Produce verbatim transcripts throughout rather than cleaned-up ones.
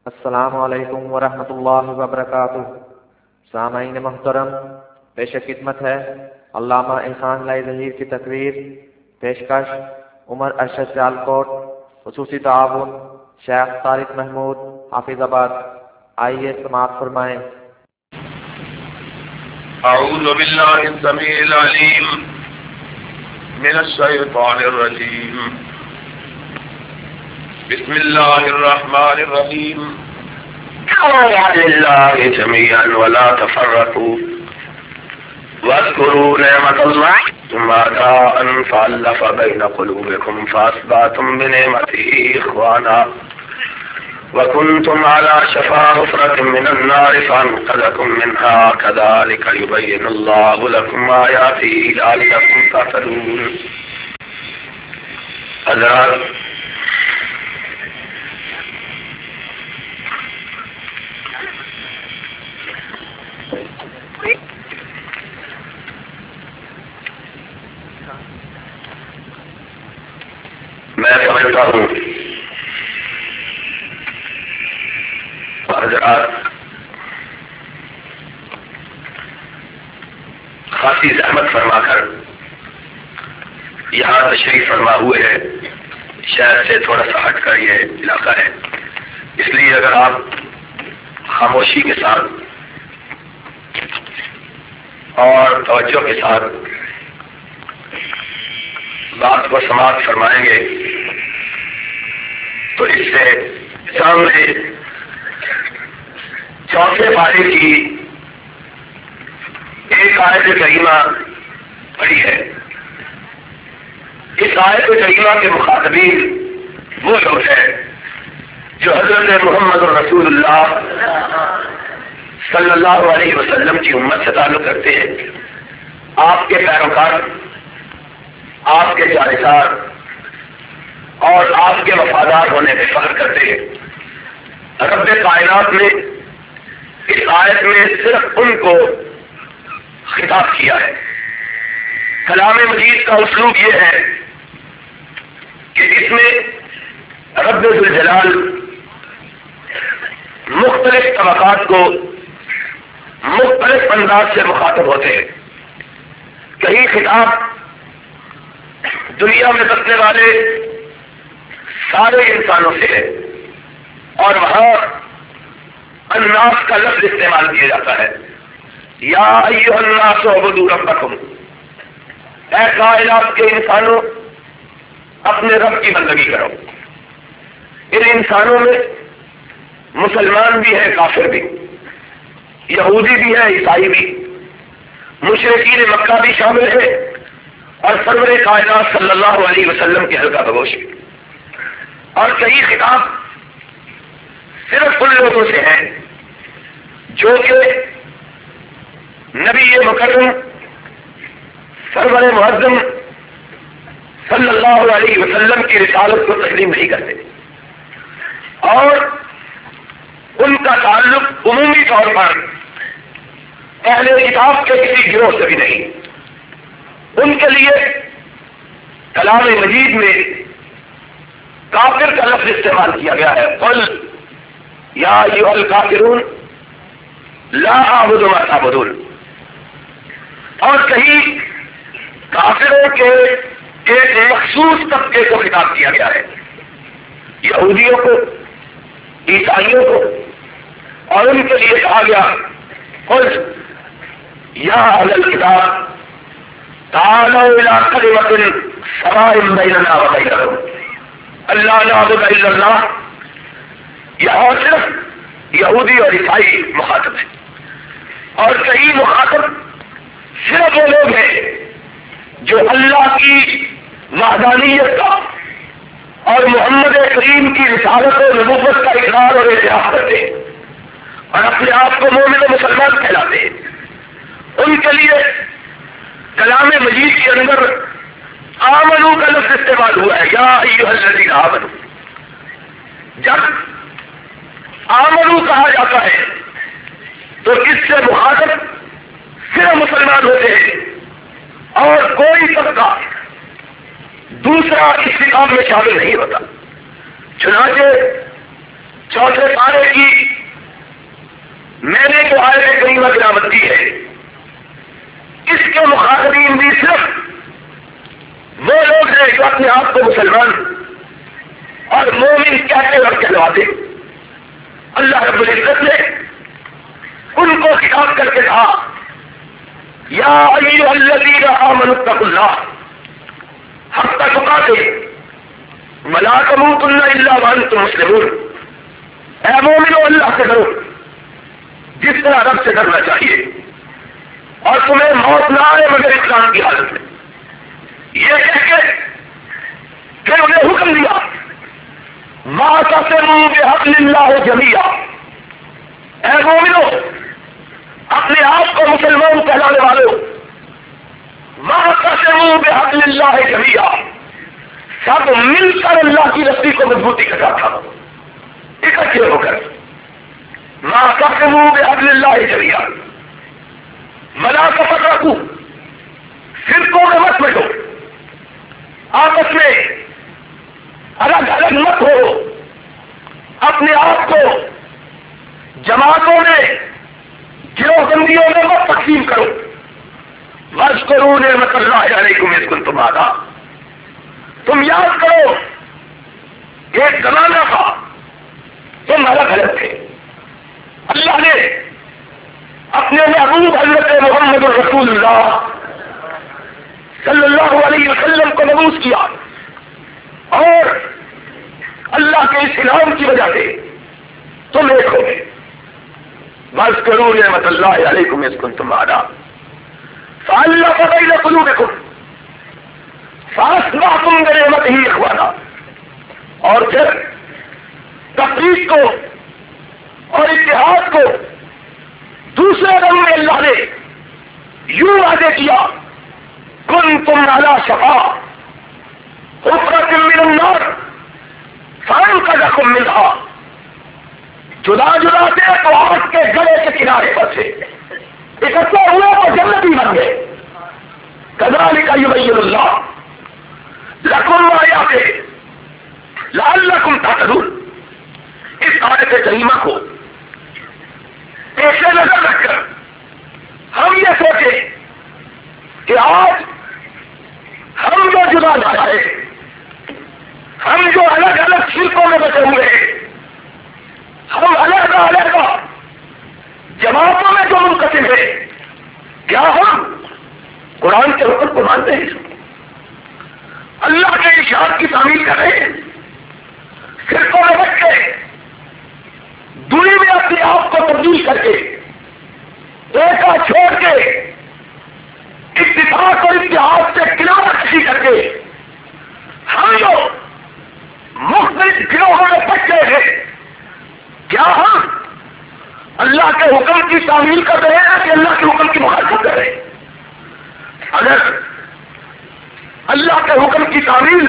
السلام علیکم ورحمۃ اللہ وبرکاتہ۔ سامعین محترم، پیش خدمت ہے علامہ احسان لائی ظہیر کی تقریر۔ پیشکش عمر ارشد سیالکوٹ، خصوصی تعاون شیخ طارق محمود حافظ آباد۔ آئیے سماعت فرمائیں۔ اعوذ باللہ السمیع العلیم من الشیطان الرجیم، بسم اللہ الرحمن الرحیم۔ قولوا للہ جميعا ولا تفرقوا واذكروا نعمة الله ثم جاء فألف بين قلوبكم فأصبحتم بنعمته إخوانا وكنتم على شفا حفرة من النار فأنقذكم منها كذلك يبين الله لكم آياته لعلكم تهتدون۔ حضرات، میں سمجھتا ہوں حضرات خاصی زحمت فرما کر یہاں تشریف فرما ہوئے ہیں۔ شہر سے تھوڑا سا ہٹ کر یہ علاقہ ہے، اس لیے اگر آپ خاموشی کے ساتھ اور توجہ کے ساتھ بات کو سماعت فرمائیں گے تو اس سے سامنے چوتھے پارے کی ایک آیت کریمہ پڑھی ہے۔ اس آیت کریمہ کے مخاطبین وہ لوگ ہیں جو حضرت محمد رسول اللہ صلی اللہ علیہ وسلم کی امت سے تعلق رکھتے ہیں، آپ کے پیروکار، آپ کے جانشار اور آپ کے وفادار ہونے پہ فخر کرتے ہیں۔ رب کائنات نے اس آیت میں صرف ان کو خطاب کیا ہے۔ کلام مجید کا اسلوب یہ ہے کہ اس میں رب ذوالجلال مختلف طبقات کو مختلف انداز سے مخاطب ہوتے ہیں۔ کہیں خطاب دنیا میں بسنے والے سارے انسانوں سے ہے، اور وہاں الناس کا لفظ استعمال کیا جاتا ہے۔ یا ایھا الناس اعبدوا ربکم، اے کائنات کے انسانوں اپنے رب کی بندگی کرو۔ ان انسانوں میں مسلمان بھی ہے، کافر بھی، یہودی بھی ہے، عیسائی بھی، مشرکین مکہ بھی شامل ہے، اور سرور کائنات صلی اللہ علیہ وسلم کے حلقہ بگوش۔ اور کئی خطاب صرف ان لوگوں سے ہیں جو کہ نبی مکرم سرور معظم صلی اللہ علیہ وسلم کی رسالت کو تسلیم نہیں کرتے، اور ان کا تعلق عمومی طور پر اہل کتاب کے کسی گروہ سے بھی نہیں۔ ان کے لیے کلام مجید میں کافر کا لفظ استعمال کیا گیا ہے۔ قل یا ایھا الکافرون لا اعبد ما تعبدون، اور کہیں کافروں کے ایک مخصوص طبقے کو خطاب کیا گیا ہے، یہودیوں کو، عیسائیوں کو، اور ان کے لیے کہا گیا قل یا اہل الکتاب تعالوا الى کلمۃ سواء بیننا وبینکم الا نعبد الا اللہ۔ یہاں صرف یہودی اور عیسائی مخاطب ہیں، اور کئی مخاطب صرف وہ لوگ ہیں جو اللہ کی وحدانیت کا اور محمد کریم کی رسالت و نبوت کا اقرار اور اعتراف کرتے ہیں اور اپنے آپ کو مومن و مسلمان کہلاتے ہیں۔ ان کے لیے کلام مجید کے اندر آمنو کا لفظ استعمال ہوا ہے، یا ایھا الذین آمنو۔ جب آمنو کہا جاتا ہے تو اس سے مخاطب صرف مسلمان ہوتے ہیں، اور کوئی طبقہ دوسرا اس کتاب میں شامل نہیں ہوتا۔ چنانچہ چوتھے پارے کی میں نے جو آیت کریمہ تلاوت کی ہے، اس کے مخاطبین بھی صرف وہ لوگ ہیں جو اپنے آپ کو مسلمان اور مومن کہتے اور کہلواتے۔ اللہ رب العزت نے ان کو خطاب کر کے کہا یا ایھا الذین آمنوا اتقوا اللہ حق تقاته ولا تموتن الا وانتم مسلمون۔ اے مومنو، اللہ سے ڈرو جس طرح رب سے ڈرنا چاہیے، اور تمہیں موت نہ آئے مگر اسلام کی حالت میں۔ یہ کہہ کے پھر انہیں حکم دیا واعتصموا بحبل اللہ جمیعا۔ اے مومنو، اپنے آپ کو مسلمان کہلانے والوں، واعتصموا بحبل اللہ جمیعا، سب مل کر اللہ کی رسی کو مضبوطی کے ساتھ تھامو، اکٹھے ہو کر۔ واعتصموا بحبل اللہ جمیعا ولا تفرقوا، فرقوں میں مت بٹو، آپس میں الگ الگ مت ہو، اپنے آپ کو جماعتوں میں گروہ بندیوں میں مت تقسیم کرو۔ واذکروا نعمت اللہ علیکم اذ کنتم اعداء، تم یاد کرو ایک زمانہ تھا تم الگ الگ تھے، اللہ نے اپنے محبوب حضرت محمد رسول اللہ صلی اللہ علیہ وسلم کو مبعوث کیا، اور اللہ کے اس انعام کی وجہ سے تم ایک ہو گئے۔ واذکروا نعمت اللہ علیکم اذ کنتم اعداء فألف بین قلوبکم فأصبحتم بنعمتہ اخوانا، اور پھر تفریق کو اور اتحاد کو دوسرے رنگ میں اللہ نے یوں واضح کیا کنتم علی شفا حفرۃ من النار فانقذکم منہا، جدا جدا سے تو آگ کے گلے کے کنارے پر سے اکٹھے ہوئے تو جنتی بن گئے۔ کذالک یبین اللہ لکم آیاتہ لعلکم تہتدون۔ اس آیت کریمہ کو پیش نظر رکھ کر ہم یہ سوچیں کہ آج ہم جو جدا نہ رہے، ہم جو الگ الگ فرقوں میں بچے ہوئے ہیں، ہم الگ الگ جماعتوں میں جو منقسم ہیں، کیا ہم قرآن کے حکم کو مانتے ہیں؟ اللہ کے ارشاد کی تعمیل کر رہے ہیں؟ فرقوں میں بچ کے دوری میں اپنے آپ کو تبدیل کر کے ایکا چھوڑ کے اتفاق اور اتحاد سے کنارہ کشی کر کے ہم جو مختلف گروہوں میں بچ گئے ہیں، کیا ہم اللہ کے حکم کی تعمیل کر رہے ہیں کہ اللہ کے حکم کی مخالفت کر رہے ہیں؟ اگر اللہ کے حکم کی تعمیل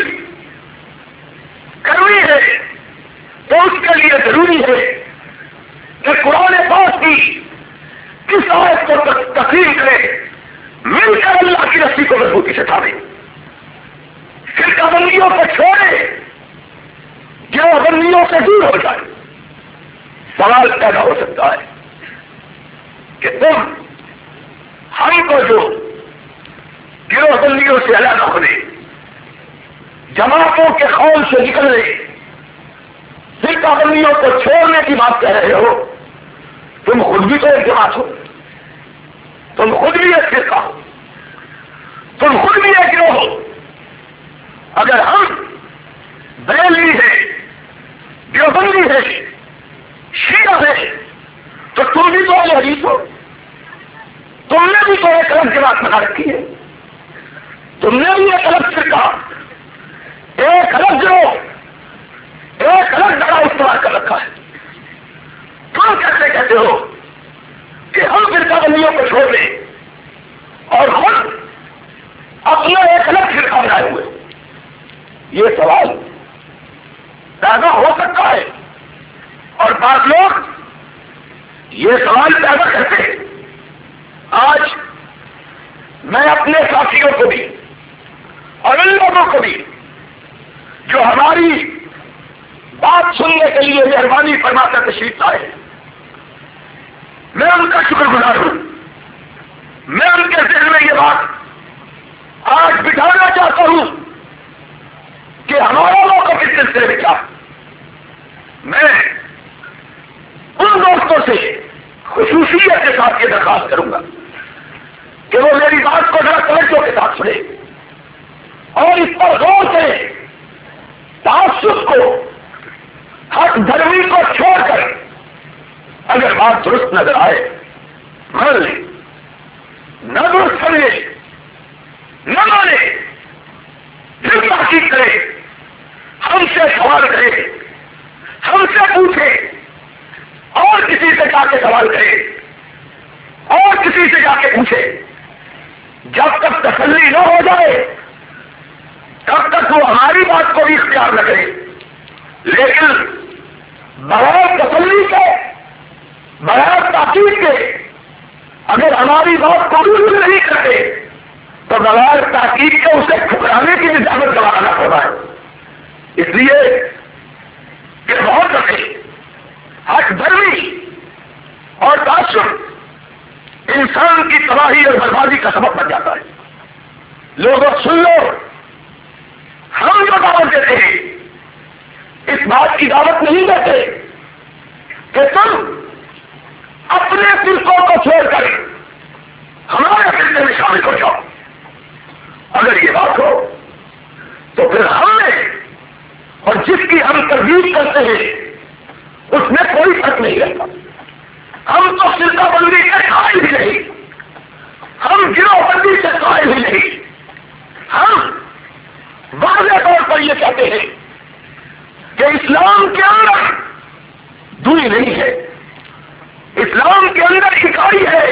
کرنی ہے تو اس کے لیے ضروری ہے کہ قرآن پاک کی کس آیت کو تسلیم کرے، مل کر اللہ کی رسی کو مضبوطی سے تھامے، فرقہ بندیوں کو چھوڑے، گروہ بندیوں سے دور ہو جائے۔ سوال پیدا ہو سکتا ہے کہ تم ہم کو جو گروہ بندیوں سے الگ ہونے، جماعتوں کے خول سے نکلنے، فرقہ بندیوں کو چھوڑنے کی بات کہہ رہے ہو، تم خود بھی تو ایک جماعت ہو، تم خود بھی ایک فرقہ ہو، تم خود بھی ایک گروہ ہو۔ اگر ہم بریلوی ہیں، دیوبندی ہے، شیعہ ہے، تو تم بھی تو اہل حدیث ہو، تم نے بھی تو ایک الگ جماعت بنا رکھی ہے، تم نے بھی ایک الگ فرقہ، ایک الگ گروہ، ایک الگ جگہ استعمال کر رکھا ہے۔ تم کیسے کہتے ہو کہ ہم فرقہ بندیوں کو چھوڑ دیں اور خود اپنا ایک الگ فرقہ بنائے ہوئے؟ یہ سوال پیدا ہو سکتا ہے، اور بعض لوگ یہ سوال پیدا کرتے ہیں۔ آج میں اپنے ساتھیوں کو بھی اور ان لوگوں کو بھی جو ہماری بات سننے کے لیے مہربانی فرما کر تشریف لائے. میں ان کا شکر گزار ہوں. میں ان کے ذہن میں یہ بات آج بٹھانا چاہتا ہوں کہ ہمارا موقف اس سلسلے میں کیا. میں ان دوستوں سے خصوصیت کے ساتھ یہ درخواست کروں گا کہ وہ میری بات کو ذرا توجہ کے ساتھ سنیں اور اس پر غور کریں. تعصب کو، حق دھرمی کو چھوڑ کر اگر بات درست نظر آئے مان لیں، نہ درست سمجھے نہ مانے، پھر تحقیق کرے، ہم سے سوال کرے، ہم سے پوچھے، اور کسی سے جا کے سوال کرے، اور کسی سے جا کے پوچھے. جب تک تسلی نہ ہو جائے تب تک وہ ہماری بات کو بھی اختیار نہ کرے. لیکن بغیر تسلی کے، بغیر تحقیق کے اگر ہماری بات کو قبول نہیں کرتے تو بغیر تحقیق کے اسے ٹھکرانے کی اجازت دلانا ہوتا ہے. اس لیے کہ بہت دفعے حق دھرمی اور تعصب انسان کی تباہی اور بربادی کا سبب بن جاتا ہے. لوگوں سن لو، ہم جو دعوت دیتے ہیں اس بات کی دعوت نہیں دیتے کہ تم اپنے فرقوں کو چھوڑ کر ہمارے فرقے میں شامل ہو جاؤ. اگر یہ بات ہو تو پھر ہم نے اور جس کی ہم تردید کرتے ہیں اس میں کوئی فرق نہیں رہتا. ہم تو فرقہ بندی کے قائل ہی نہیں، ہم گروہ بندی سے قائل ہی نہیں. ہم واضح طور پر یہ کہتے ہیں کہ اسلام کے اندر دوری نہیں ہے، اسلام کے اندر اکائی ہے.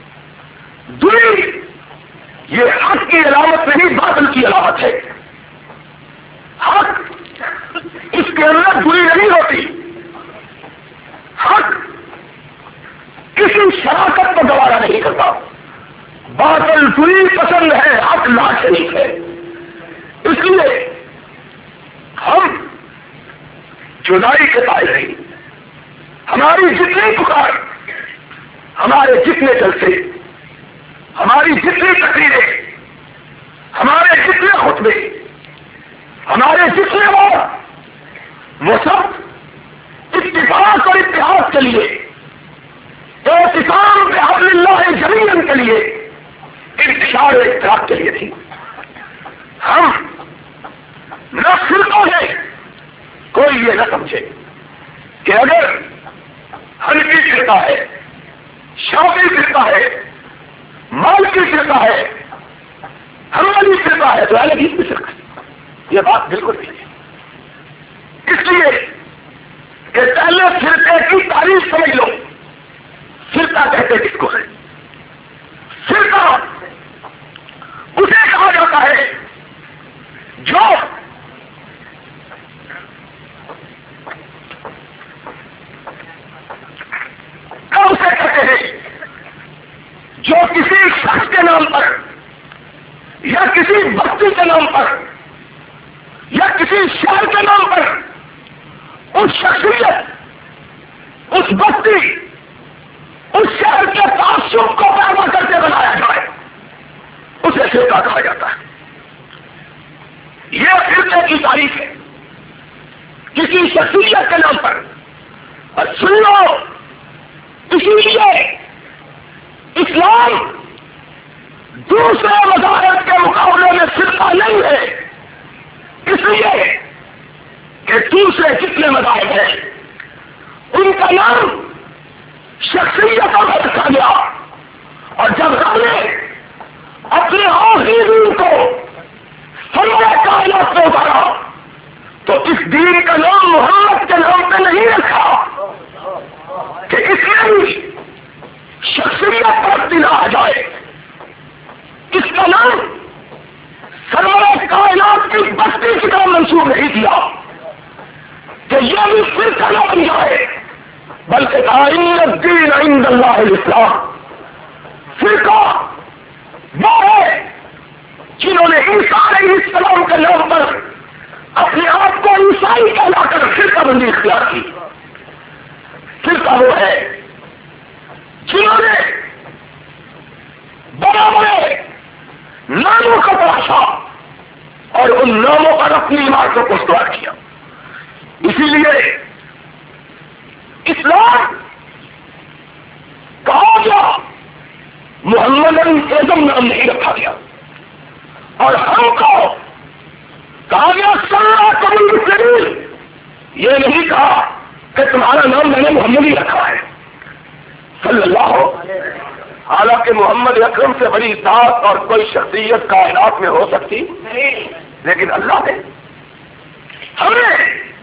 دوری یہ حق کی علامت نہیں، باطل کی علامت ہے. حق اس کے اندر دوری نہیں ہوتی. حق کسی شراکت کو گوارا نہیں کرتا. باطل دوری پسند ہے، حق لا شریک ہے. اس لیے ہم جدائی کے قائل نہیں. ہماری جتنی پکار، ہمارے جتنے جلسے، ہماری جتنی تقریریں، ہمارے جتنے خطبے، ہمارے جتنے وعد، وہ سب اتفاق اور اتحاد کے لیے، اعتصام بحبل اللہ جمیعاً کے لیے، انتشار و اتحاد کے لیے تھی. ہم نہ فرقوں ہے، کوئی یہ نہ سمجھے کہ اگر حنفی فرقہ ہے، شافعی فرقہ ہے، مالکی فرقہ ہے، حنبلی فرقہ ہے تو اہل حدیث بھی فرقہ ہے. یہ بات بالکل نہیں ہے. اس لیے کہ پہلے فرقے کی تعریف سمجھ لو. فرقہ کہتے کس کو ہے؟ فرقہ اسے کہا جاتا ہے جو اسے کہتے ہیں جو کسی شخص کے نام پر یا کسی بستی کے نام پر یا کسی شہر کے نام پر اس شخصیت، اس بستی، اس شہر کے تعصب کو پیدا کرتے بنایا جائے، اسے فرقہ کہا جاتا ہے. یہ فرقے کی تاریخ ہے کسی شخصیت کے نام پر. اور سن لو، اسی لیے اسلام دوسرے مذاہب کے مقابلے میں فرقہ نہیں ہے. اس لیے کہ دوسرے جتنے مذاہب ہیں ان کا نام شخصیتوں میں رکھا گیا، اور جب رب نے اپنے آخری دین کو سرمایہ کائنات میں اتارا تو اس دین کا نام محمد کے نام پہ نہیں رکھا کہ اس میں بھی شخصیت پرستی نہ آ جائے. اس کا نام سرمایہ کائنات کی بستی کی طرح منسوخ نہیں کیا کہ یہ بھی فرقہ نہ بن جائے، بلکہ ان الدین عند اللہ الاسلام. فرقہ وہ ہے جنہوں نے عیسیٰ علیہ السلام کے نام پر اپنے آپ کو عیسائی کہلا کر فرقہ بندی اختیار کی. فرقہ وہ ہے جنہوں نے بڑے بڑے ناموں کا تراشا اور ان ناموں پر اپنی عمارتوں کو استوار کیا. اسی لیے اسلام کہا گیا محمد اعظم نام نہیں رکھا گیا، اور ہم کو کہا گیا سارا قبول کریں، یہ نہیں کہا کہ تمہارا نام میں نے محمد ہی رکھا ہے صلی اللہ علیہ. حالانکہ محمد اکرم سے بڑی ذات اور کوئی شخصیت کائنات میں ہو سکتی نہیں، لیکن اللہ نے ہمیں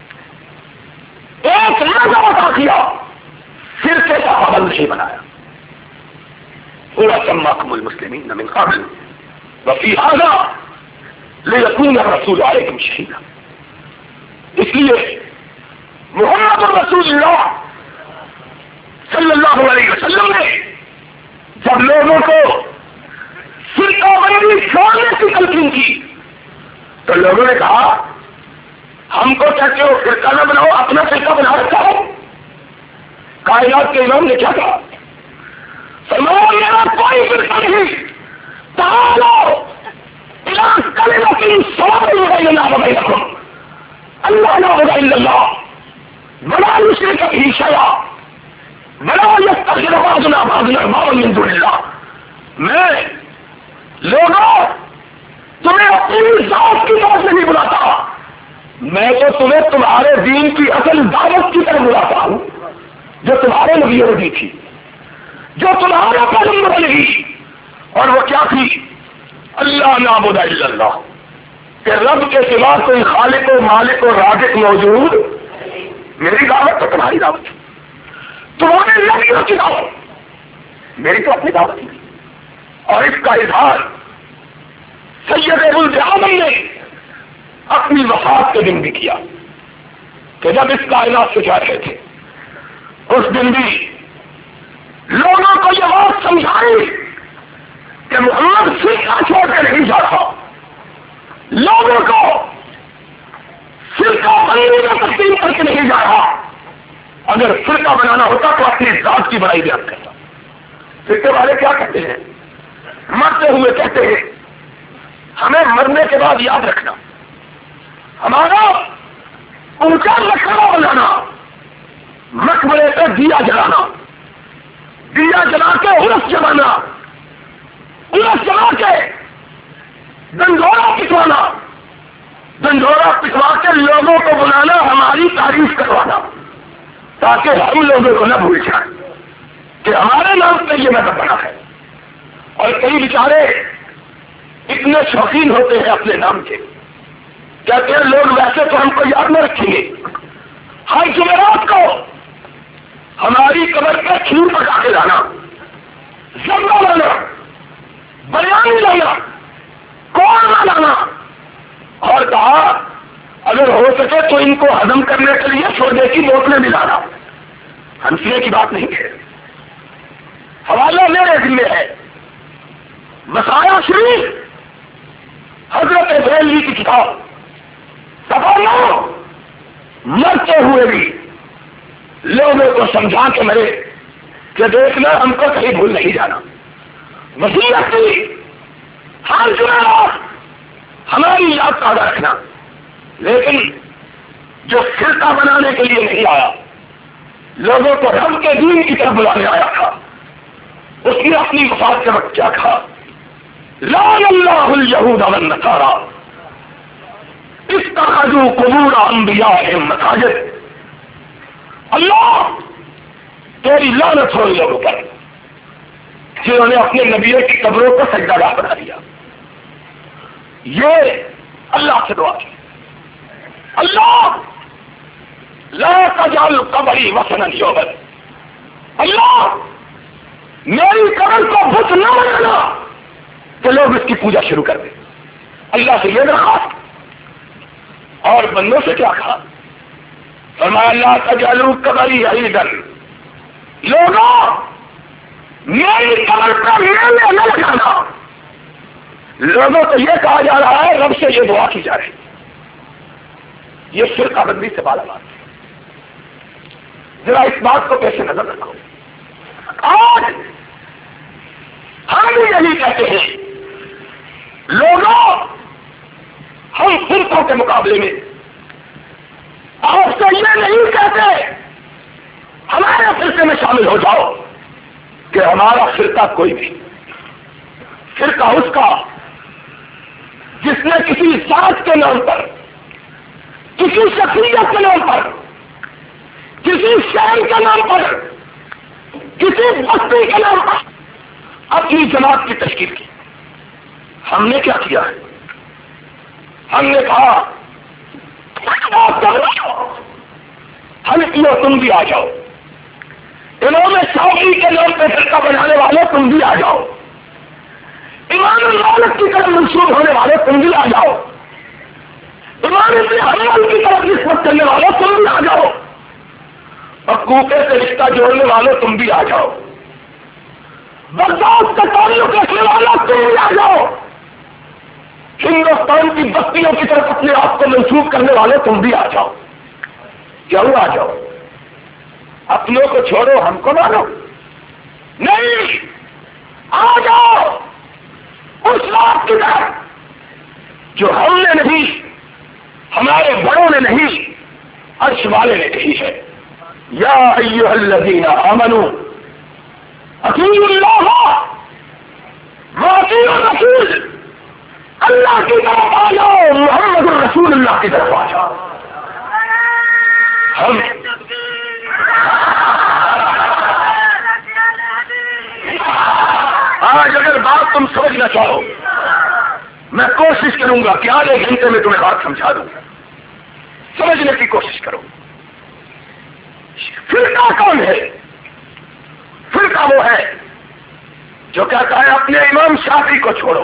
ایک لفظ عطا کیا، فرقے کا پابند نہیں بنایا. وَسَمَّاكُمُ الْمُسْلِمِينَ مِنْ قَبْلُ وَفِي هَذَا لِيَكُونَ الرَّسُولُ عَلَيْكُمْ شَهِيدًا. اس لیے محمد رسول اللہ صلی اللہ علیہ وسلم نے جب لوگوں کو فرقہ بندی چھوڑنے کی تلقین کی تو لوگوں نے کہا ہم کو کہتے ہو فرقہ نہ بناؤ، اپنا فرقہ بنا رکھا ہو. کائنات کے امام نے کیا کہا؟ فرمایا میرا کوئی فرقہ نہیں، تعالوا الی کلمۃ سواء بیننا وبینکم اللہ لا الہ الا اللہ ولا نشرک به شیئا ولا یتخذ بعضنا بعضا اربابا من دون اللہ. میں لوگوں تمہیں اپنی ذات کی طرف نہیں بلاتا، میں تو تمہیں تمہارے دین کی اصل دعوت کی طرف بلاتا ہوں جو تمہارے نبیوں نے دی تھی، جو تمہارا پیغمبر نے دی. اور وہ کیا تھی؟ اللہ نعبد الا اللہ، کہ رب کے سوا کوئی خالق و مالک و رازق موجود. میری دعوت تو تمہاری دعوت، تمہارے نبیوں کی دعوت، میری تو اپنی دعوت تھی. اور اس کا اظہار سید ولد آدم نے اپنی وفات کے دن بھی کیا کہ جب اس کائنات سے جا رہے تھے اس دن بھی لوگوں کو یہ بات سمجھائی کہ محمد فرقہ چھوڑ کے نہیں جا رہا، لوگوں کو فرقہ بننے کا تسلیم کر کے نہیں جا رہا. اگر فرقہ بنانا ہوتا تو اپنی ذات کی بڑائی بیان کرتا. فرقے والے کیا کہتے ہیں؟ مرتے ہوئے کہتے ہیں ہمیں مرنے کے بعد یاد رکھنا، ہمارا اونچا مقبرہ بنانا، مقبرے پہ دیا جلانا، دیا جلا کے عرس جلانا، عرس جلا کے ڈنڈورا پٹوانا، ڈنڈورا پٹوا کے لوگوں کو بلانا، ہماری تعریف کروانا، تاکہ ہم لوگوں کو نہ بھول جائیں کہ ہمارے نام پہ یہ مذہب بنا ہے. اور کئی بیچارے اتنے شوقین ہوتے ہیں اپنے نام کے، کہتے ہیں لوگ ویسے تو ہم کو یاد نہ رکھیں گے، ہر جمعرات کو ہماری قبر پہ کھیر پکا کے لانا، زمرہ لانا، بریانی لانا، قورمہ لانا. اور کہا اگر ہو سکے تو ان کو ہضم کرنے کے لیے سونے کی بوتلیں بھی لانا. ہنسنے کی بات نہیں ہے، حوالہ میرے ذمہ ہے. مسائل شریف حضرت بریلوی کی کتاب، تبانو مرتے ہوئے بھی لوگوں کو سمجھا کے مرے کہ دیکھنا ہم کو کہیں بھول نہیں جانا. وصیت کی ہر جمعرات ہماری یاد تازہ رکھنا. لیکن جو فرقہ بنانے کے لیے نہیں آیا، لوگوں کو رب کے دین کی طرف بلانے آیا تھا، اس نے اپنی وفات کے وقت کیا کہا؟ لعن اللہ الیہود والنصارى اتخذوا قبور انبیائہم مساجد. اللہ تیری لعنت ہو لوگوں پر جنہوں نے اپنے نبیوں کی قبروں کو سجدہ گاہ بنا دیا. یہ اللہ سے دعا کی، اللہ لا تجعل قبری وثنا یعبد. اللہ میری قبر کو بت نہ بنانا کہ لوگ اس کی پوجا شروع کر دیں. اللہ سے یہ درخواست. اور بندوں سے کیا کہا؟ فرمایا لا تجعلوا قبری عیدا. لوگوں میری قبر پر میلے نہ لگانا. لوگوں کو یہ کہا جا رہا ہے، رب سے یہ دعا کی جا رہی یہ فرقہ بندی سے بالا بات ہے. ذرا اس بات کو پیش نظر رکھو. آج ہم یہی کہتے ہیں لوگوں ہم فرقوں کے مقابلے میں آپ سے یہ نہیں کہتے ہمارے فرقے میں شامل ہو جاؤ کہ ہمارا فرقہ کوئی بھی فرقہ اس کا جس نے کسی ذات کے نام پر کسی شخصیت کے نام پر کسی شہر کے نام پر کسی بستی کے نام پر اپنی جماعت کی تشکیل کی. ہم نے کیا کیا ہے؟ ہم نے کہا ہم کیوں تم بھی آ جاؤ. امام شافعی کے نام پہ فرقہ بنانے والے تم بھی آ جاؤ. امام مالک کی طرف منسوب ہونے والے تم بھی آ جاؤ. امام ابن حنبل کی طرف نسبت کرنے والے تم بھی آ جاؤ. اور کوفے سے رشتہ جوڑنے والے تم بھی آ جاؤ. بغداد کا تعلق رکھنے والا تم بھی آ جاؤ. ہندوستان کی بستیوں کی طرف اپنے آپ کو منسوب کرنے والے تم بھی آ جاؤ. کیوں آ جاؤ؟ اپنوں کو چھوڑو ہم کو مانو. نہیں، آ جاؤ اس بات کی طرف جو ہم نے نہیں، ہمارے بڑوں نے نہیں، عرش والے نے کہی ہے. یا ایھا الذین آمنوا اطیعوا اللہ واطیعوا الرسول. اللہ کی طرف آ جاؤ، محمد الرسول اللہ کی طرف آ جاؤ. ہم آج اگر بات تم سمجھنا چاہو میں کوشش کروں گا کہ آدھے گھنٹے میں تمہیں بات سمجھا دوں. سمجھنے کی کوشش کرو. فرقہ کون ہے؟ فرقہ وہ ہے جو کہتا ہے اپنے امام شافعی کو چھوڑو،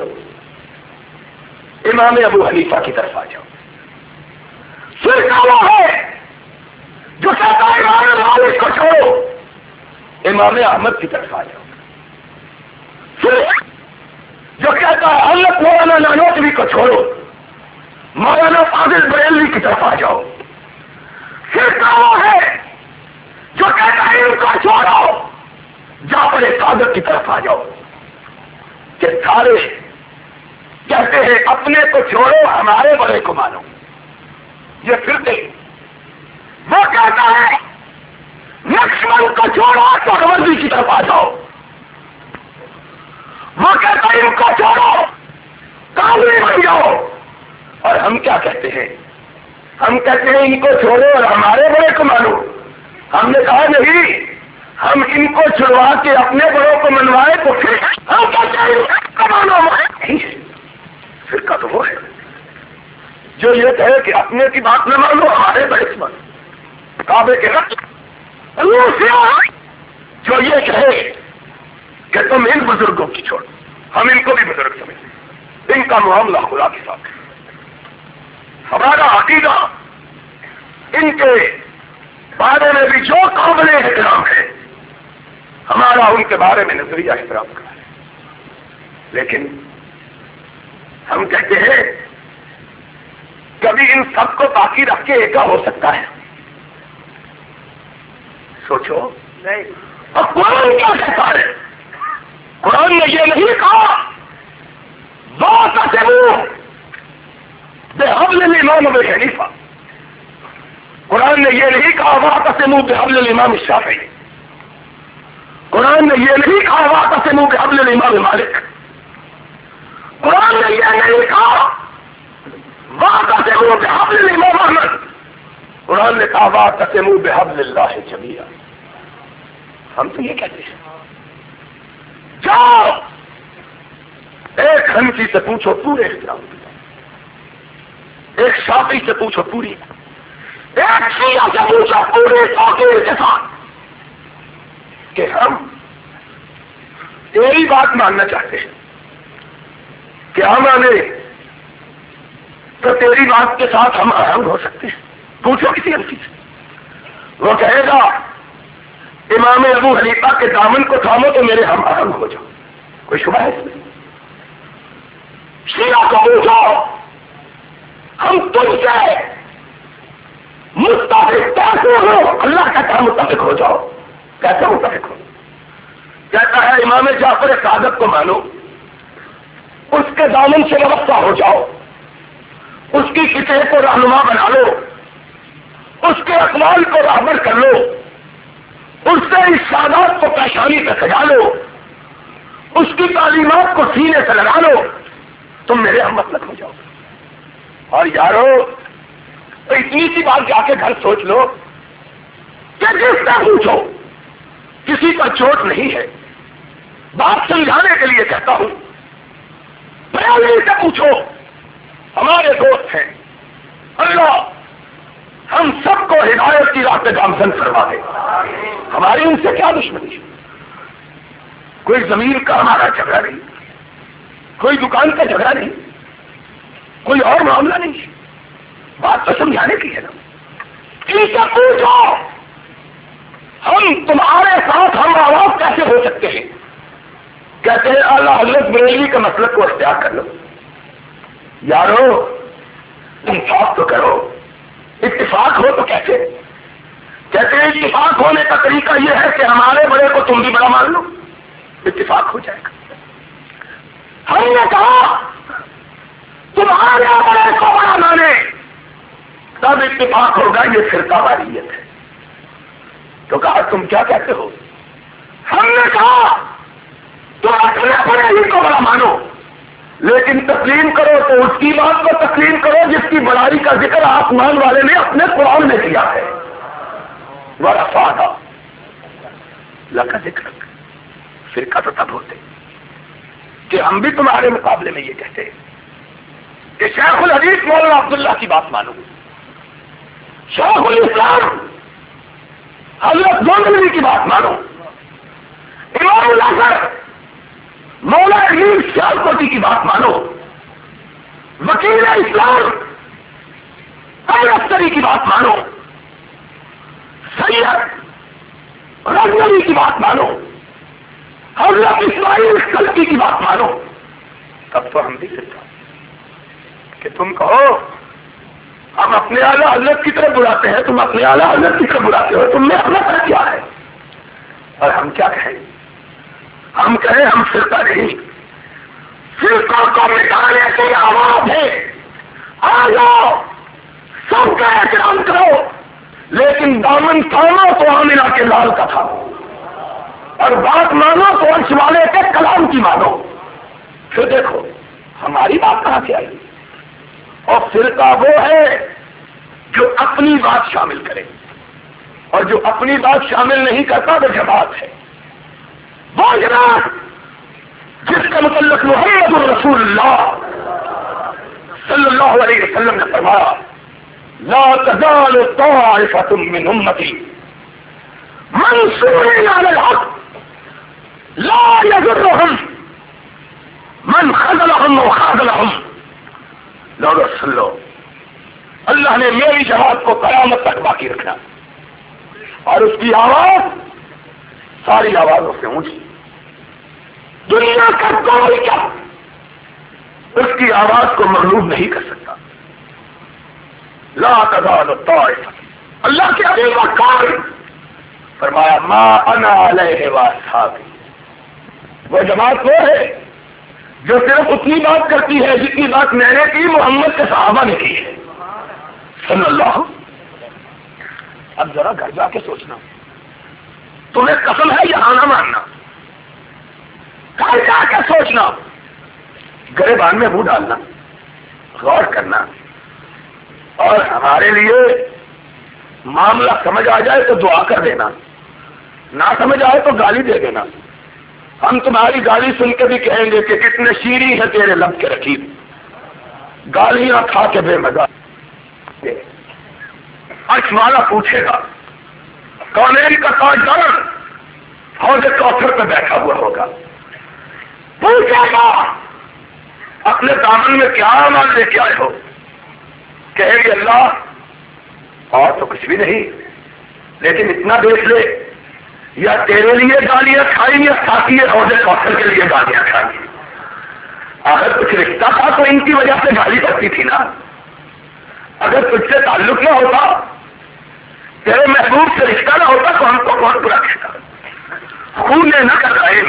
امام ابو حنیفہ کی طرف آ جاؤ. فرقہ وہ ہے جو کہتا ہے امام مالک کو چھوڑو، امام احمد کی طرف آ جاؤ. فرقہ جو کہتا ہے حضرت مولانا نانوتوی کو چھوڑو، مولانا فاضل بریلوی کی طرف آ جاؤ. فرقہ وہ ہے جو کہتا ہے ان کو چھوڑو، جعفر صادق کی طرف آ جاؤ. کہ سارے کہتے ہیں اپنے کو چھوڑو ہمارے بڑے کو مانو. یہ فرقے وہ کہتا ہے لکشمن کو چھوڑو سہروردی کی طرف آ جاؤ. وہ کہتا ہے ان کو چھوڑو کاملی بن جاؤ. اور ہم کیا کہتے ہیں؟ ہم کہتے ہیں ان کو چھوڑو اور ہمارے بڑے کو مانو. ہم نے کہا نہیں، ہم ان کو چھڑوا کے اپنے بڑوں کو منوائے تو پھر ہم کہتے ہیں ان کو مانو. فرقہ تو وہ ہے جو یہ کہے کہ اپنے کی بات نہ مانو، ہمارے بڑے کی مانو. کعبے کے رب جو یہ کہے کہ تم ان بزرگوں کی چھوڑو، ہم ان کو بھی بزرگ سمجھتے، ان کا معاملہ خدا کے ساتھ ہے. ہمارا عقیدہ ان کے بارے میں بھی جو قابل احترام ہے، ہمارا ان کے بارے میں نظریہ احترام کا ہے. لیکن ہم کہتے ہیں کبھی ان سب کو باقی رکھ کے ایکا ہو سکتا ہے؟ سوچو نہیں. اور قرآن کیا کہتا ہے؟ قرآن نے یہ نہیں کہا واعتصموا بحبل الامام ابی حنیفہ. قرآن نے یہ نہیں کہا واعتصموا بحبل الامام الشافعی. قرآن نے یہ نہیں کہا واعتصموا بحبل الامام مالک. قرآن نے یہ نہیں کہا واعتصموا بحبل الامام احمد. قرآن نے کہا واعتصموا بحبل اللہ جمیعا. ہم تو یہ کہتے ہیں جاؤ ایک حنفی سے پوچھو پورے احترام، ایک شافعی سے پوچھو پوری، ایک شیعہ سے پوچھو پورے فقیر کے ساتھ کہ ہم تیری بات ماننا چاہتے ہیں. کیا مانے؟ تو تیری بات کے ساتھ ہم آہنگ ہو سکتے ہیں. پوچھو کسی حنفی سے، وہ کہے گا امام ابو حنیفہ کے دامن کو تھامو تو میرے ہم آہنگ ہو جاؤ. کوئی شبہ ہے اس میں؟ شیعہ کو پوچھو ہم تم سے متفق کیسے ہو؟ اللہ کہتا ہے متفق ہو جاؤ. کیسے متفق ہو؟ کہتا ہے امام جعفر صادق کو مانو، اس کے دامن سے وابستہ ہو جاؤ، اس کی فکر کو رہنما بنا لو، اس کے اقوال کو راہبر کر لو، اس سے ارشادات کو پیشانی پہ سجا لو، اس کی تعلیمات کو سینے سے لگا لو، تم میرے ہم مسلک ہو جاؤ. اور یارو تو اتنی سی بات جا کے گھر سوچ لو کہ جس کا پوچھو کسی کا چوٹ نہیں ہے. بات سمجھانے کے لیے کہتا ہوں، پہلے سے پوچھو، ہمارے دوست ہیں، اللہ ہم سب کو ہدایت کی راہ پہ گامزن فرما دے. ہماری ان سے کیا دشمنی ہے؟ کوئی زمین کا ہمارا جھگڑا نہیں، کوئی دکان کا جھگڑا نہیں، کوئی اور معاملہ نہیں ہے. بات تو سمجھانے کی ہے نا. ان سے پوچھو ہم تمہارے ساتھ ہم آواز کیسے ہو سکتے ہیں؟ کہتے ہیں اعلیٰ حضرت بریلوی کا مسلک کو اختیار کر لو. یارو انصاف تو کرو، اتفاق ہو تو کیسے؟ کہتے ہیں اتفاق ہونے کا طریقہ یہ ہے کہ ہمارے بڑے کو تم بھی بڑا مان لو، اتفاق ہو جائے گا. ہم نے کہا تمہارے بڑے کو بڑا مانے تب اتفاق ہوگا. یہ فرقہ واریت ہے. تو کہا تم کیا کہتے ہو؟ ہم نے کہا تم اپنے بڑے ہی کو بڑا مانو، لیکن تسلیم کرو تو اس کی بات کو تسلیم کرو جس کی بڑائی کا ذکر آسمان والے نے اپنے قرآن میں کیا ہے. ورفعنا لک ذکرک. فرقہ تو تب ہوتے کہ ہم بھی تمہارے مقابلے میں یہ کہتے ہیں کہ شیخ الحدیث مولانا عبداللہ کی بات مانو، شیخ الاسلام حضرت گوندلوی کی بات مانو، امام الازہر مولا امین سیالکوٹی کی بات مانو، وکیل اسلام امرتسری کی بات مانو، سید رنگلی کی بات مانو، حضرت اسماعیل کلکی کی بات مانو. تب تو ہم بھی سکتا کہ تم کہو ہم اپنے اعلیٰ حضرت کی طرف بلاتے ہیں، تم اپنے اعلیٰ حضرت کی طرف بلاتے ہو، تم نے اپنا طرح کیا ہے؟ اور ہم کیا کہیں؟ ہم کہیں ہم فرقہ نہیں، فرقہ کو مٹانے کی آواز ہے. آ جاؤ سب کا احترام کرو، لیکن دامن تھامو تو آمنہ کے لال کا تھا، اور بات مانو تو عرش والے کے کلام کی مانو. پھر دیکھو ہماری بات کہاں سے آئی. اور فرقہ وہ ہے جو اپنی بات شامل کرے، اور جو اپنی بات شامل نہیں کرتا وہ جماعت ہے. وہ جماعت جس کا متعلق محمد الرسول اللہ صلی اللہ علیہ وسلم نے فرمایا لا تزال طائفة من امتی منصورین علی الحق لا یضرهم من خذلهم وخاذلهم. لوگ سن لو، اللہ نے میری جماعت کو قیامت تک باقی رکھنا، اور اس کی آواز ساری آوازوں سے اونچی. دنیا کا کوئی کیا اس کی آواز کو مغلوب نہیں کر سکتا. لا تزال طائفة، اللہ کے حبیب وقار فرمایا ما انا علیہ واصحابی. وہ جماعت وہ ہے جو صرف اتنی بات کرتی ہے جتنی بات میں نے کی، محمد کے صحابہ نے کی ہے صلی اللہ. اب ذرا گھر جا کے سوچنا، تمہیں قسم ہے یہاں نہ ماننا، گھر جا کے سوچنا، گریبان میں منہ ڈالنا، غور کرنا، اور ہمارے لیے معاملہ سمجھ آ جائے تو دعا کر دینا، نہ سمجھ آئے تو گالی دے دینا. ہم تمہاری گالی سن کے بھی کہیں گے کہ کتنے شیریں ہیں تیرے لب کے رکیب، گالیاں کھا کے بے مزہ. عرش والا پوچھے گا، کونین کا تاجدار حوض کوثر پہ بیٹھا ہوا ہوگا، پوچھے گا اپنے دامن میں کیا عمل لے کے آئے ہو؟ کہیں گے اللہ اور تو کچھ بھی نہیں، لیکن اتنا دیکھ لے یا تیرے لیے گالیاں کھائی یا ساتھی حوض کوثر کے لیے گالیاں کھائی. اگر کچھ رشتہ تھا تو ان کی وجہ سے گالی پڑتی تھی نا. اگر تجھ سے تعلق نہ ہوتا تیرے محبوب سے رشتہ نہ ہوتا تو ہم کو کون برا کہتا؟ خون نہ کر قائم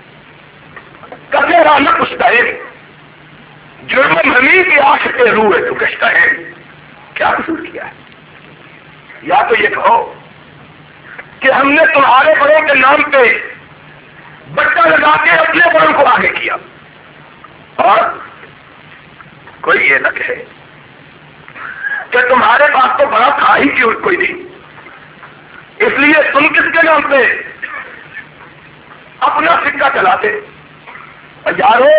کبھی رانا پشتائے جرم ہمیں کی آنکھ پہ روح ہے تو کشتا ہے کیا قصور کیا ہے؟ یا تو یہ کہو کہ ہم نے تمہارے بڑوں کے نام پہ بٹا لگا کے اپنے بڑوں کو آگے کیا، اور کوئی یہ نہ کہے کہ تمہارے پاس تو بڑا تھا ہی کیوں کوئی نہیں، اس لیے تم کس کے نام پہ اپنا سکہ چلاتے؟ یارو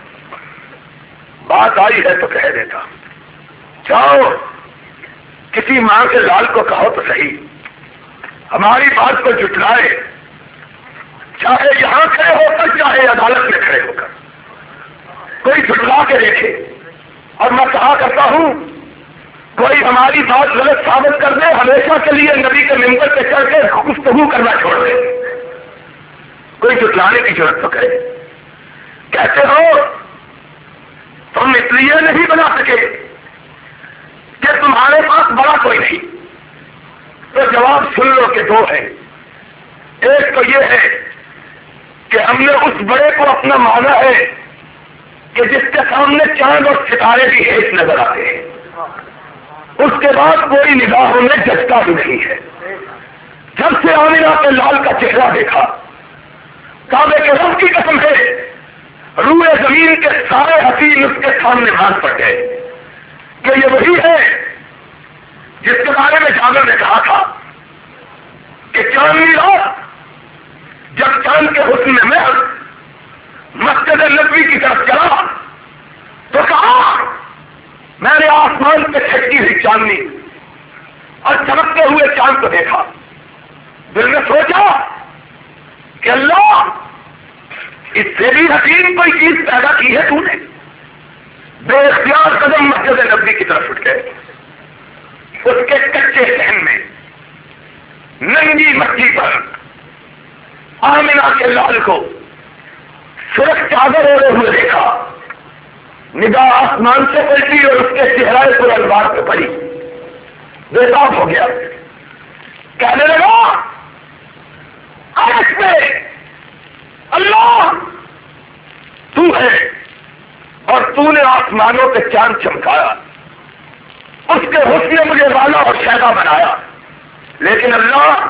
بات آئی ہے تو کہہ دیتا، جاؤ کسی ماں کے لال کو کہو تو صحیح ہماری بات کو جھٹلائے، چاہے یہاں کھڑے ہو کر چاہے عدالت میں کھڑے ہو کر کوئی جھٹلا کے دیکھے۔ اور میں کہا کرتا ہوں کوئی ہماری بات غلط ثابت کر دے ہمیشہ کے لیے نبی کے ممبر پہ چڑھ کے گفتگو کرنا چھوڑ دے، کوئی جھٹلانے کی ضرورت تو کرے۔ کہتے ہو تم اس لیے نہیں بنا سکے کہ تمہارے پاس بڑا کوئی نہیں، تو جواب سن لو کہ دو ہے۔ ایک تو یہ ہے کہ ہم نے اس بڑے کو اپنا مانا ہے کہ جس کے سامنے چاند اور ستارے بھی ایک نظر آتے ہیں، اس کے بعد کوئی نگاہوں میں جچتا بھی نہیں ہے۔ جب سے آمینہ کے لال کا چہرہ دیکھا، کعبے کے رب کی قسم ہے روئے زمین کے سارے حسین اس کے سامنے ہاتھ پڑ گئے کہ یہ وہی ہے جس کے بارے میں جابر نے کہا تھا کہ چاندنی رات جب چاند کے حسن میں میں مسجد نبوی کی طرف چلا تو کہا میں نے آسمان پہ چھٹکی ہوئی چاندنی اور چمکتے ہوئے چاند کو دیکھا، دل میں سوچا کہ اللہ اس سے بھی حسین کوئی چیز پیدا کی ہے تو نے۔ بے اختیار قدم مسجد نبوی کی طرف اٹھ گئے، اس کے کچے صحن میں ننگی مٹی پر آمینہ کے لال کو سرخ چادر اوڑے ہوئے دیکھا، نگاہ آسمان سے پلٹی اور اس کے چہرے پر انوار پہ پڑی، بے تاب ہو گیا، کہنے لگا عرش پہ اللہ تو ہے اور تو نے آسمانوں پہ چاند چمکایا، اس کے حسن نے مجھے والا اور شیدا بنایا، لیکن اللہ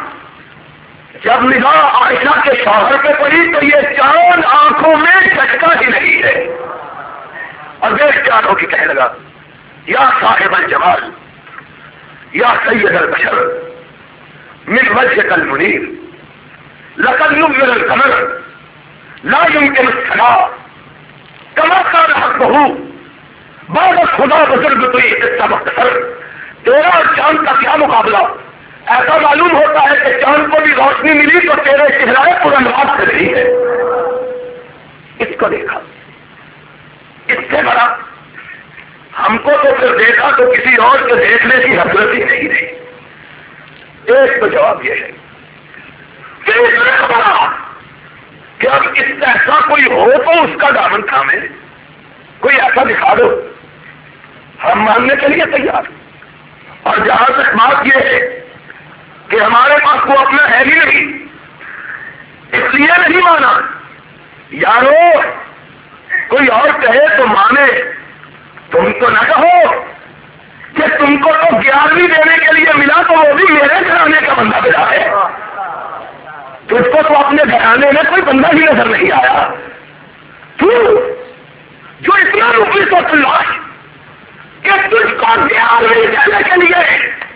جب نگاہ عائشہ کے شوہر پہ پڑی تو یہ چاند آنکھوں میں جھٹکا ہی نہیں ہے، اور دیکھ چاند ہو کے کہنے لگا یا صاحب الجمال یا سید البشر من وجهك المنیر لقد نور القمر لا يمكن الصلاة كما كان حقه بعد خدا بزرگ تو یہ قصہ مختصر تیرا اور چاند کا کیا مقابلہ؟ ایسا معلوم ہوتا ہے کہ چاند کو بھی روشنی ملی تو تیرے چہرے پر انوار سے رہی ہے۔ اس کو دیکھا، اس سے بڑا ہم کو تو پھر دیکھا تو کسی اور کے دیکھنے کی حضرت ہی نہیں رہی۔ ایک تو جواب یہ ہے کہ اس نے بڑا کہ اب اس ایسا کوئی ہو تو اس کا دامن تھامے، کوئی ایسا دکھا دو، ہم ماننے کے لیے تیار۔ اور جہاں تک بات یہ ہے کہ ہمارے پاس وہ اپنا ہے ہی نہیں، اس لیے نہیں مانا، یارو کوئی اور کہے تو مانے، تم تو نہ کہو کہ تم کو تو گیارہویں دینے کے لیے ملا تو وہ بھی میرے گھرانے کا بندہ ملا ہے، تجھ کو تو اپنے گھرانے میں کوئی بندہ ہی نظر نہیں آیا، تو جو اتنا روپی تو اللہ کہ تجھ کو گیارہویں دینے کے لیے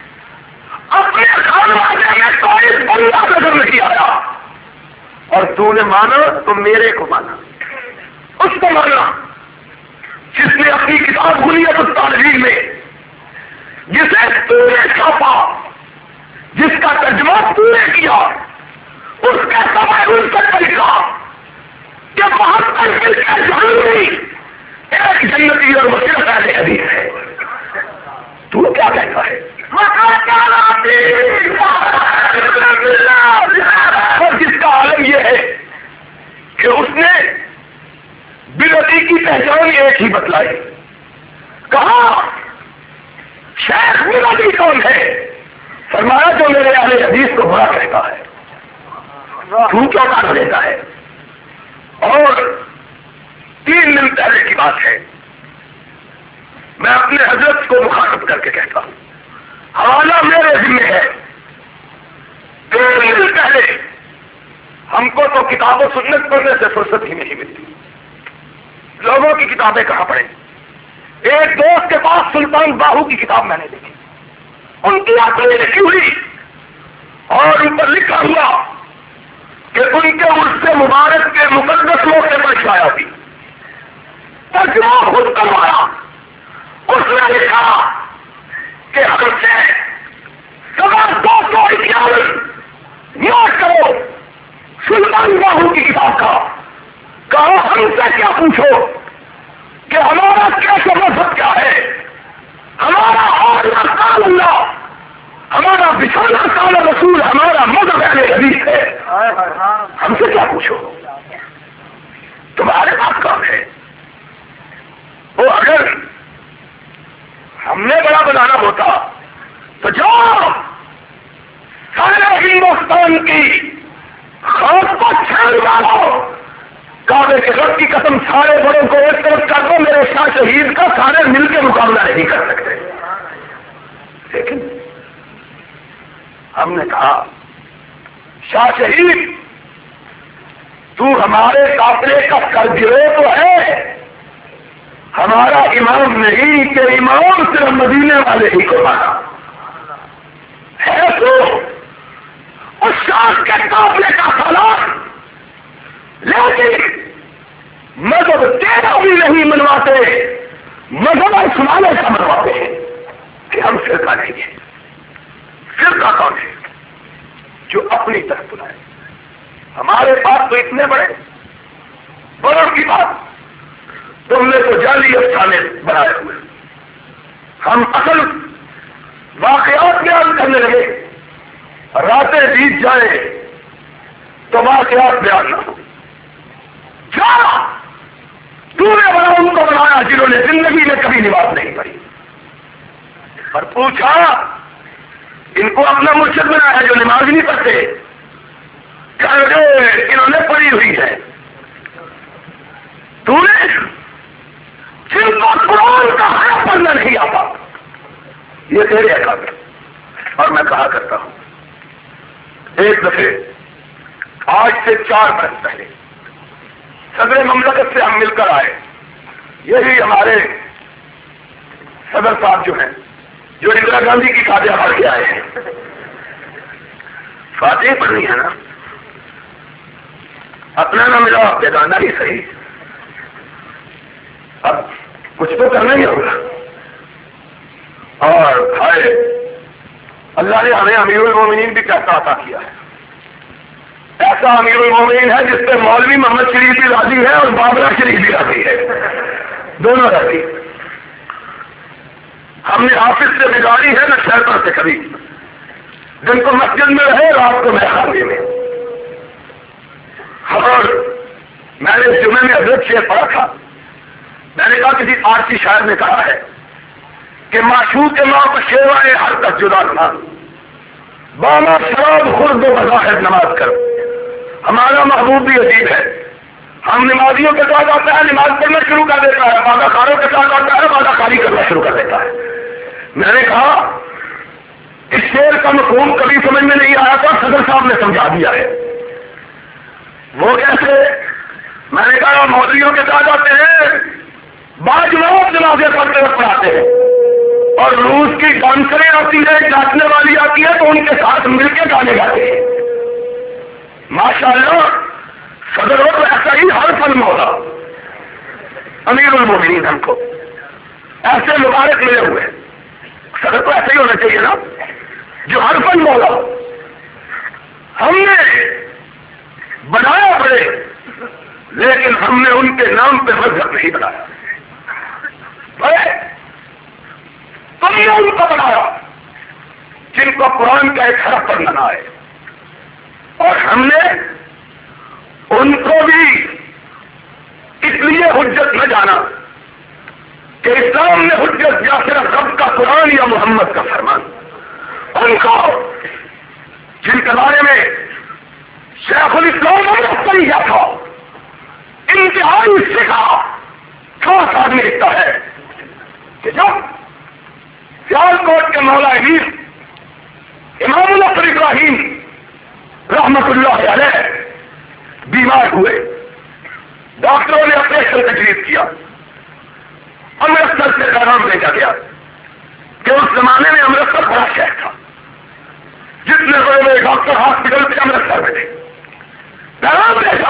اپنے خانوانے میں کوئی بندہ نظر نہیں آیا، اور تو نے مانا تو میرے کو مانا، اس کو مانا جس نے اپنی کتاب غنیت الطالبین میں جسے تو نے چھاپا، جس کا ترجمہ تو نے کیا، اس کا سوال ان کا طریقہ کہ بہت مل کر ضروری ایک جنتی اور وہ صرف اہل حدیث ہے، تو کیا کہتا ہے؟ اور جس کا عالم یہ ہے کہ اس نے بلتی کی پہچان ایک ہی بتلائی، کہا شیخ بلتی کون ہے؟ فرمایا جو میرے اہل حدیث کو برا کہتا ہے جھوٹا کر دیتا ہے. اور تین دن پہلے کی بات ہے، میں اپنے حضرت کو مخاطب کر کے کہتا ہوں، حوالہ میرے ذمہ ہے. تین دن پہلے ہم کو تو کتاب و سنت پڑھنے سے فرصت ہی نہیں ملتی، لوگوں کی کتابیں کہاں پڑھیں. ایک دوست کے پاس سلطان باہو کی کتاب میں نے دیکھی، ان کی آنکھیں لکھی ہوئی اور اوپر لکھا ہوا کہ ان کے عرس مبارک کے مقدس موقع پر چھایا ہوئی. ترجمہ خود کروایا، اس نے لکھا کہ ہم سے سوا دو سو اکیاون نوٹ کرو سلطان باہو کی کتاب کا. کہا ہم سے کیا پوچھو کہ ہمارا کیسا مذہب کیا ہے، ہمارا آنا قال اللہ، ہمارا بچھانا قال رسول، ہمارا مذہب اہل حدیث ہے. ہم سے کیا پوچھو، تمہارے پاس کام ہے. وہ اگر ہم نے بڑا بنانا ہوتا تو جاؤ سارے ہندوستان کی خاص کو چھان ڈالو، کعبے کے رب کی قسم سارے بڑوں کو ایک طرف کر دو، میرے شاہ شہید کا سارے مل کے مقابلہ نہیں کر سکتے. لیکن ہم نے کہا شاہ شہید تو ہمارے قافلے کا سرگرو تو ہے، ہمارا امام نہیں کہ امام صرف مدینے والے ہی کو مانا ہے. تو اس شاہ کے قافلے کا سالار، لیکن مذہب تیرا بھی نہیں منواتے، مذہب عثمانیہ کا منواتے ہیں کہ ہم فرقہ نہیں ہے. فرقہ کون ہے؟ جو اپنی طرف بلائے. ہمارے پاس تو اتنے بڑے بڑوں کی بات، تم نے تو جعلی افسانے بنائے ہوئے. ہم اصل واقعات بیان کرنے لگے، راتیں بیت جائے تو واقعات بیان نہ ہو. کیا تو نے بنا ان کو بنایا جنہوں نے زندگی میں کبھی نماز نہیں پڑھی، اور پوچھا ان کو اپنا مرشد بنایا جو نماز نہیں پڑھتے، کیا جو انہوں نے پڑھی ہوئی ہے. تو نے جن کو قرآن کا حرف پڑھنا نہیں آتا، یہ تیرے اکابر. اور میں کہا کرتا ہوں، ایک دفعے آج سے چار برس پہلے صدر مملکت سے ہم مل کر آئے. یہی ہمارے صدر صاحب جو ہیں، جو اندرا گاندھی کی فاتحہ پڑھ کے آئے ہیں. فاتحہ پڑھنی ہے نا، اپنا نہ ملا بیگانہ ہی صحیح، اب کچھ تو کرنا ہی ہوگا. اور ہائے اللہ نے ہمیں امیر المومنین بھی کیسا عطا کیا ہے. ایسا امیر المومنین ہے جس پہ مولوی محمد شریف بھی راضی ہے اور بابرہ شریف بھی راضی ہے، دونوں راضی. ہم نے آفس سے بگاڑی ہے نہ شہر سے کبھی، دن کو مسجد میں رہے، رات کو میں خانے میں. اور میں نے جمعے میں حضرت شعر پڑھا تھا، میں نے کہا کسی فارسی شاعر نے کہا ہے کہ معشوق کے ماں کو شیوائے ہر تک جدا نہ باما شراب خرد و بظاہر نماز کر. ہمارا محبوب بھی عجیب ہے، ہم نمازیوں کے ساتھ آتا ہے نماز پڑھنا شروع کر دیتا ہے، وعدہ خاروں کے ساتھ آتا ہے وعدہ خاری کرنا شروع کر دیتا ہے. میں نے کہا اس شعر کا مفہوم کبھی سمجھ میں نہیں آیا تھا، صدر صاحب نے سمجھا دیا ہے. وہ کیسے؟ میں نے کہا مولویوں کے ساتھ آتے ہیں، بعض لوگ جنازے پڑھتے وقت پڑھاتے ہیں، اور روس کی ڈانسریں آتی ہیں، ناچنے والی آتی ہے تو ان کے ساتھ مل کے گانے گاتے ہیں. ماشاء اللہ صدر ہو تو ایسا ہی ہر فن ہوگا. امیر المومنین ہم کو ایسے مبارک ملے ہوئے، صدر تو ایسا ہی ہونا چاہیے نا جو ہر فن مولا. ہم نے بنایا بڑے، لیکن ہم نے ان کے نام پہ مذہب نہیں بنایا. بڑے تم نے ان کو بنایا جن کو قرآن کا ایک حرف پڑھنا نہ آئے، اور ہم نے ان کو بھی اس لیے حجت نہ جانا کہ اسلام نے حجت یا صرف رب کا قرآن یا محمد کا فرمان. ان کو کے بارے میں شیخ الاسلام نے کیا تھا، انتہائی سکھا خاص آدمی لکھتا ہے کہ جب سیالکوٹ کے مولا امیر امام الحسن ابراہیم رحمت اللہ علیہ بیمار ہوئے، ڈاکٹروں نے آپریشن تجویز کیا، امرتسر سے پیغام بھیجا گیا کہ اس زمانے میں امرتسر بڑا شہر تھا، جتنے بڑے بڑے ڈاکٹر ہاسپٹل تھے امرتسر میں تھے، پیغام بھیجا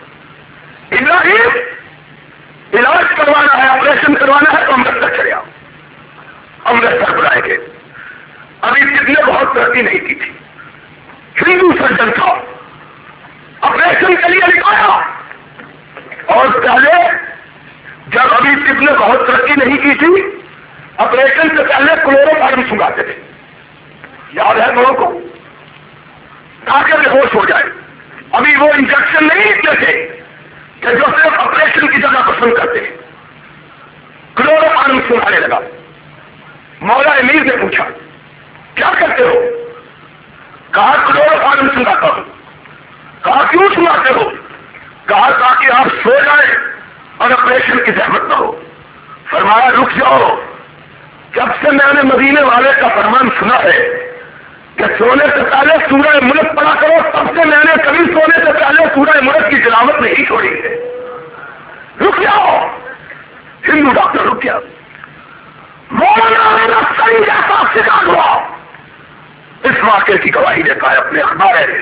ابراہیم علاج کروانا ہے، آپریشن کروانا ہے تو امرتسر چلے آؤ۔ امرتسر بلائے گئے، ابھی کسی نے بہت ترقی نہیں کی تھی، ہندو سرجن تھا، آپریشن کے لیے لکھایا، اور پہلے جب ابھی طب نے بہت ترقی نہیں کی تھی آپریشن سے پہلے کلورو فارم سنگاتے تھے، یاد ہے لوگوں کو، تاکہ بے ہوش ہو جائے۔ ابھی وہ انجیکشن نہیں اتنے تھے کہ جو صرف آپریشن کی جگہ پسند کرتے ہیں، کلورو فارم سنگانے لگا۔ مولا امیر نے پوچھا کیا کرتے ہو؟ کہا کلورو فارم سنگاتا ہوں۔ کہا کیوں سناتے ہو؟ کہا تاکہ آپ سو جائیں اور آپریشن کی زحمت نہ ہو۔ فرمایا رک جاؤ، جب سے میں نے مدینے والے کا فرمان سنا ہے کہ سونے سے پہلے سورہ ملک پڑھا کرو، تب سے میں نے کبھی سونے سے پہلے سورہ ملک کی تلاوت نہیں چھوڑی ہے۔ رک جاؤ، ہندو ڈاکٹر رک گیا۔ مولانا صحیح جیسا سکھا ہوا اس واقعے کی گواہی دیتا ہے اپنے اخبار ہے۔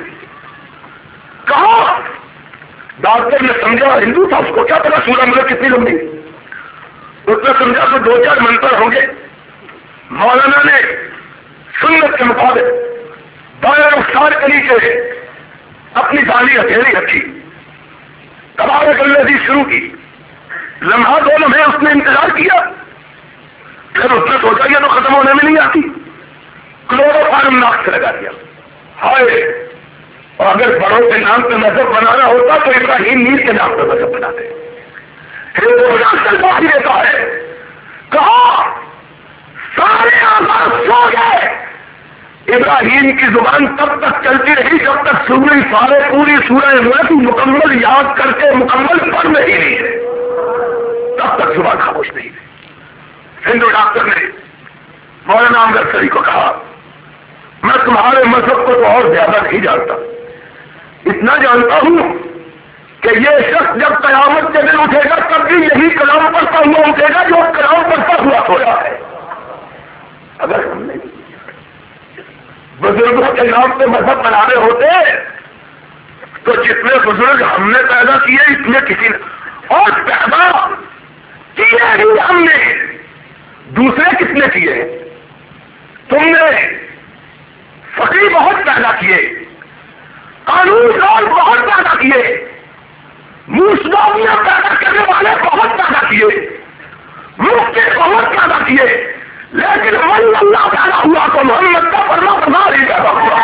کہا ڈاکٹر نے سمجھا، ہندو تھا، اس کو کیا پتا سورہ ملک کتنی لمبی، اس نے سمجھا تو دو چار منتر ہوں گے۔ مولانا نے سنت کے مطابق دائرہ رخسار کے نیچے اپنی داڑھی ہتھیلی رکھی، تبارک الذی شروع کی، لمحہ دو لمحے اس نے انتظار کیا، پھر اس نے سوچا یہ تو ختم ہونے میں نہیں آتی، کلورو فارم ناک سے لگا دیا۔ ہائے، اور اگر بڑوں کے نام پہ مذہب بنانا ہوتا تو ابراہیم میر کے نام پہ مذہب بناتے۔ ہندو ڈاکٹر باقی دیتا ہے، کہا سارے آزاد سو گئے، ابراہیم کی زبان تب تک چلتی رہی جب تک سورہ سارے پوری سورہ ملک مکمل یاد کر کے مکمل پڑھ نہیں رہی ہے، تب تک زبان خاموش نہیں رہی۔ ہندو ڈاکٹر نے مولانا امرتسری کو کہا میں تمہارے مذہب کو تو اور زیادہ نہیں جانتا، اتنا جانتا ہوں کہ یہ شخص جب قیامت کے دن اٹھے گا تب بھی یہی کلام پڑھتا ہوا اٹھے گا جو کلام پڑھتا ہوا سویا ہے۔ اگر ہم نے بزرگوں کے نام پہ مذہب بنانے ہوتے تو جتنے بزرگ ہم نے پیدا کیے اتنے کسی نے، اور پیدا کیے ہی ہم نے، دوسرے کس نے کیے؟ تم نے فقیر بہت پیدا کیے، قانون ساز بہت پیدا کیے، موسیقیاں پیدا کرنے والے بہت پیدا کیے، مفتی بہت پیدا کیے، لیکن من اللہ پیدا ہوا تو محمد کا فرما بردار ہی پیدا ہوا۔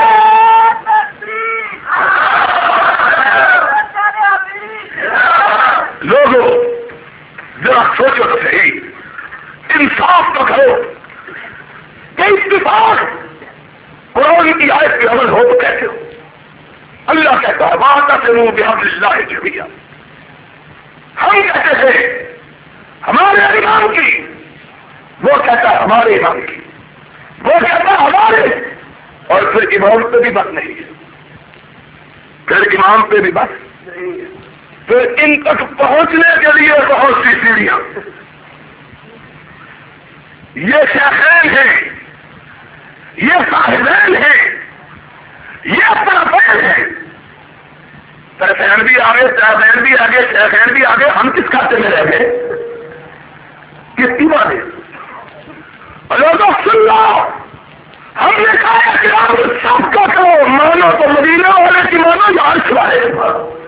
لوگوں ذرا سوچو تو صحیح، انصاف تو کرو کہ اتفاق قرآن کی آیت پہ عمل ہو تو کیسے ہو؟ اللہ کہتا ہے واعتصموا بحبل اللہ جميعا، ہم کہتے ہیں ہمارے امام کی، وہ کہتا ہے ہمارے امام کی، وہ کہتا ہے ہمارے، اور پھر امام پہ بھی بس نہیں ہے، پھر امام پہ بھی بس نہیں ہے، پھر ان تک پہنچنے کے لیے بہت سی سیڑھیاں، یہ شیخین ہیں، یہ صاحبین ہیں، یہ طرفین ہیں، طرفین بھی آگے، طرفین بھی آگے، شیخین بھی آگے، ہم کس کھاتے میں رہ گئے؟ کس کی بات ہے؟ لوگوں سن لو، ہم نے کہا کہ آپ سب کا کرو، مانو تو مدینہ والے کی مانو یا عرش والے۔